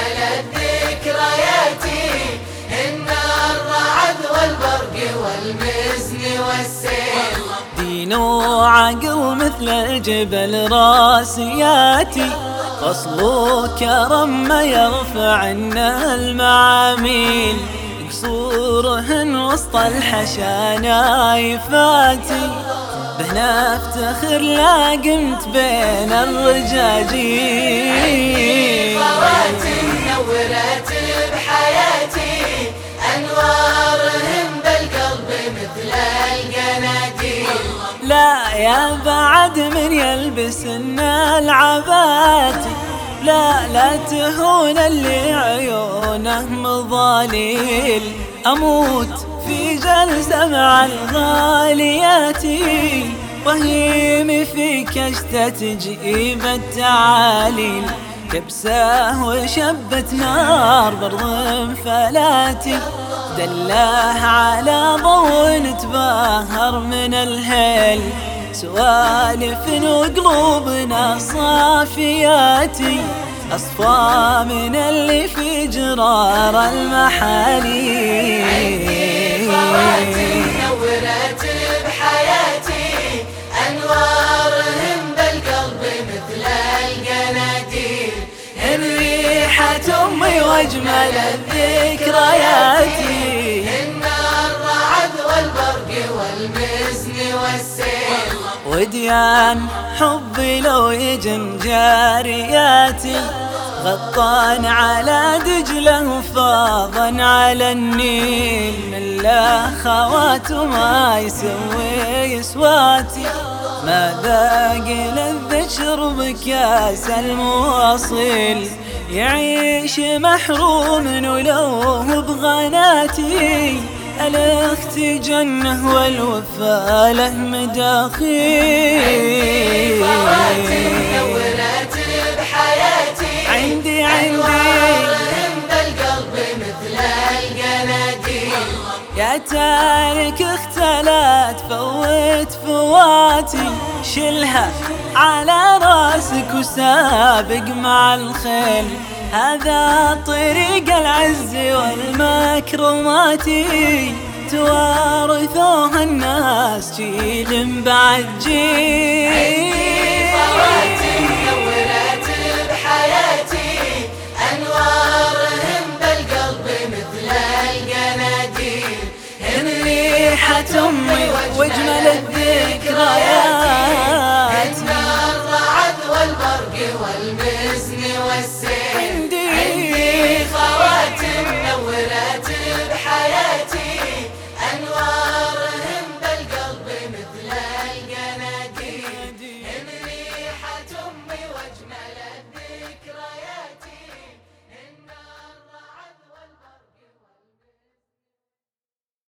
ذكرياتي، إن الرعد والبرق والمزن والسيل. دين وعقل مثل الجبل راسياتي، فصل كرم ما يرفع عنا المعاميل، قصورهن وسط الحشا نايفاتي، به نفتخر لا قمت بين الرجاجيل. خواتم نورت بحياتي، أنوارهم بالقلب مثل القناديل. لا يا بعد من يلبسن العباتي، لا تهون اللي عيونه مضاليل، أموت في جلسة مع الغالياتي، وهيمي في كشتة تجيب التعاليل، كبسة وشبة نار برض فلاتي، دلاه على ضوء نتباهر من الهيل، سوالف وقلوبنا صافياتي، أصفى من اللي في جرار المحاليل. خواتم نورت بحياتي، أنوارهم بالقلب مثل القناديل، الريحة أمي وأجمل الذكرياتي، إن الرعد والبرق والمزن والسيل. وديان حبي لو يجن جارياتي، غطان على دجله وفاضا على النيل، من الأخوات ما يسوي سواتي، ما ذاق لذة شرب كاس المواصيل، يعيش محروم ولو بغناتي، الأخت جنة والوفا له مداخيل. خواتم نورت بحياتي، عندي أنوارهم بالقلب مثل القناديل. يا تارك اختلت فوت فواتي، شلها على راسك وسابق مع الخيل، هذا طريق العز والمكرمات، توارثوها الناس جيل بعد جيل. خواتم نورت بحياتي، أنوارهم بالقلب مثل القناديل، ريحة أمي وأجمل